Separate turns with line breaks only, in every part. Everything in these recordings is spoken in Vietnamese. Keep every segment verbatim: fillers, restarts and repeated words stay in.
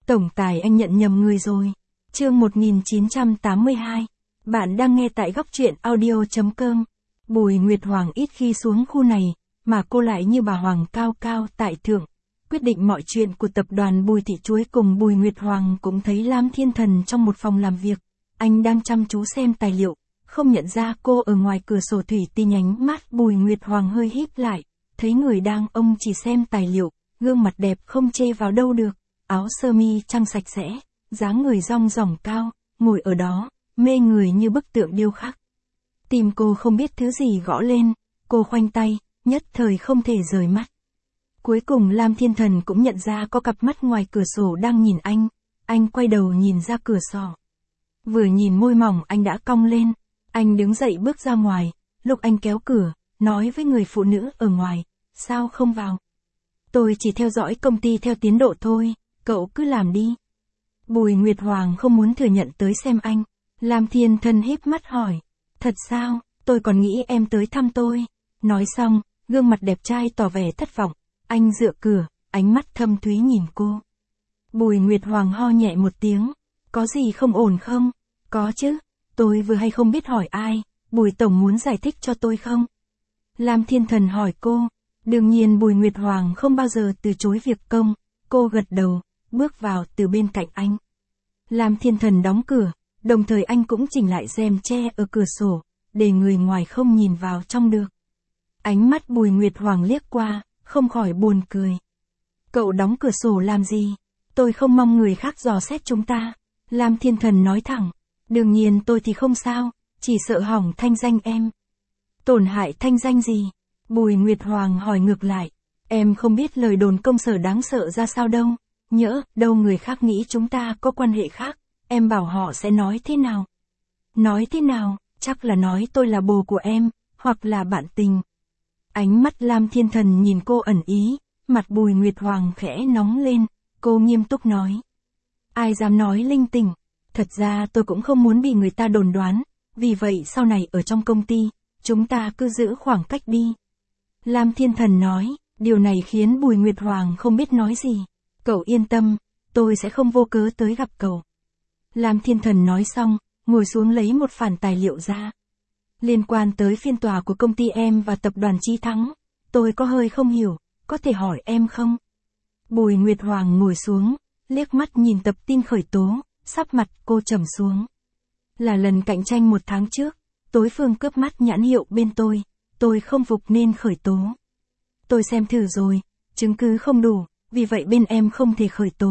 Tổng tài anh nhận nhầm người rồi. Chương một nghìn chín trăm tám mươi hai. Bạn đang nghe tại góc truyện audio chấm com. Bùi Nguyệt Hoàng ít khi xuống khu này, mà cô lại như bà Hoàng cao cao tại thượng. Quyết định mọi chuyện của tập đoàn Bùi Thị Chuối cùng Bùi Nguyệt Hoàng cũng thấy Lam Thiên Thần trong một phòng làm việc. Anh đang chăm chú xem tài liệu, không nhận ra cô ở ngoài cửa sổ thủy tinh. Ánh mắt Bùi Nguyệt Hoàng hơi híp lại, thấy người đang ông chỉ xem tài liệu, gương mặt đẹp không chê vào đâu được, áo sơ mi trăng sạch sẽ, dáng người rong ròng cao, ngồi ở đó, mê người như bức tượng điêu khắc. Tim cô không biết thứ gì gõ lên, cô khoanh tay, nhất thời không thể rời mắt. Cuối cùng Lam Thiên Thần cũng nhận ra có cặp mắt ngoài cửa sổ đang nhìn anh, anh quay đầu nhìn ra cửa sổ. Vừa nhìn môi mỏng anh đã cong lên, anh đứng dậy bước ra ngoài, lúc anh kéo cửa, nói với người phụ nữ ở ngoài, sao không vào? Tôi chỉ theo dõi công ty theo tiến độ thôi, cậu cứ làm đi. Bùi Nguyệt Hoàng không muốn thừa nhận tới xem anh. Lam Thiên Thần híp mắt hỏi, thật sao, tôi còn nghĩ em tới thăm tôi. Nói xong, gương mặt đẹp trai tỏ vẻ thất vọng, anh dựa cửa, ánh mắt thâm thúy nhìn cô. Bùi Nguyệt Hoàng ho nhẹ một tiếng, có gì không ổn không? Có chứ, tôi vừa hay không biết hỏi ai, Bùi Tổng muốn giải thích cho tôi không? Lam Thiên Thần hỏi cô. Đương nhiên Bùi Nguyệt Hoàng không bao giờ từ chối việc công, cô gật đầu, bước vào từ bên cạnh anh. Lam Thiên Thần đóng cửa, đồng thời anh cũng chỉnh lại rèm che ở cửa sổ, để người ngoài không nhìn vào trong được. Ánh mắt Bùi Nguyệt Hoàng liếc qua, không khỏi buồn cười. Cậu đóng cửa sổ làm gì? Tôi không mong người khác dò xét chúng ta. Lam Thiên Thần nói thẳng, đương nhiên tôi thì không sao, chỉ sợ hỏng thanh danh em. Tổn hại thanh danh gì? Bùi Nguyệt Hoàng hỏi ngược lại, em không biết lời đồn công sở đáng sợ ra sao đâu, nhỡ đâu người khác nghĩ chúng ta có quan hệ khác, em bảo họ sẽ nói thế nào? Nói thế nào, chắc là nói tôi là bồ của em, hoặc là bạn tình. Ánh mắt Lam Thiên Thần nhìn cô ẩn ý, mặt Bùi Nguyệt Hoàng khẽ nóng lên, cô nghiêm túc nói. Ai dám nói linh tinh, thật ra tôi cũng không muốn bị người ta đồn đoán, vì vậy sau này ở trong công ty, chúng ta cứ giữ khoảng cách đi. Lam Thiên Thần nói, điều này khiến Bùi Nguyệt Hoàng không biết nói gì. Cậu yên tâm, tôi sẽ không vô cớ tới gặp cậu. Lam Thiên Thần nói xong, ngồi xuống lấy một phản tài liệu ra. Liên quan tới phiên tòa của công ty em và tập đoàn Chí Thắng, tôi có hơi không hiểu, có thể hỏi em không? Bùi Nguyệt Hoàng ngồi xuống, liếc mắt nhìn tập tin khởi tố, sắc mặt cô trầm xuống. Là lần cạnh tranh một tháng trước, đối phương cướp mắt nhãn hiệu bên tôi. Tôi không phục nên khởi tố. Tôi xem thử rồi, chứng cứ không đủ, vì vậy bên em không thể khởi tố.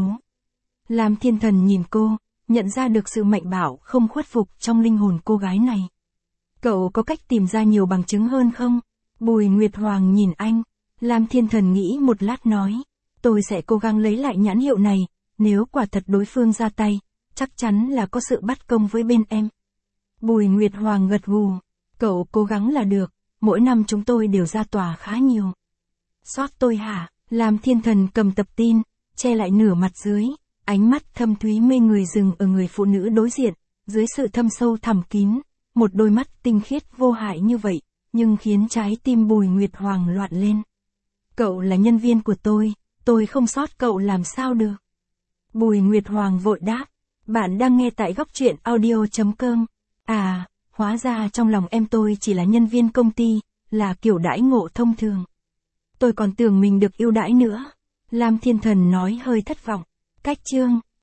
Lam Thiên Thần nhìn cô, nhận ra được sự mạnh bạo không khuất phục trong linh hồn cô gái này. Cậu có cách tìm ra nhiều bằng chứng hơn không? Bùi Nguyệt Hoàng nhìn anh, Lam Thiên Thần nghĩ một lát nói, tôi sẽ cố gắng lấy lại nhãn hiệu này, nếu quả thật đối phương ra tay, chắc chắn là có sự bắt công với bên em. Bùi Nguyệt Hoàng gật gù, cậu cố gắng là được. Mỗi năm chúng tôi đều ra tòa khá nhiều. Xót tôi hả? Lam Thiên Thần cầm tập tin, che lại nửa mặt dưới, ánh mắt thâm thúy mê người dừng ở người phụ nữ đối diện, dưới sự thâm sâu thẳm kín, một đôi mắt tinh khiết vô hại như vậy, nhưng khiến trái tim Bùi Nguyệt Hoàng loạn lên. Cậu là nhân viên của tôi, tôi không xót cậu làm sao được? Bùi Nguyệt Hoàng vội đáp, bạn đang nghe tại góc truyện audio chấm com. À, hóa ra trong lòng em tôi chỉ là nhân viên công ty, là kiểu đãi ngộ thông thường. Tôi còn tưởng mình được ưu đãi nữa. Lam Thiên Thần nói hơi thất vọng. Cách chương.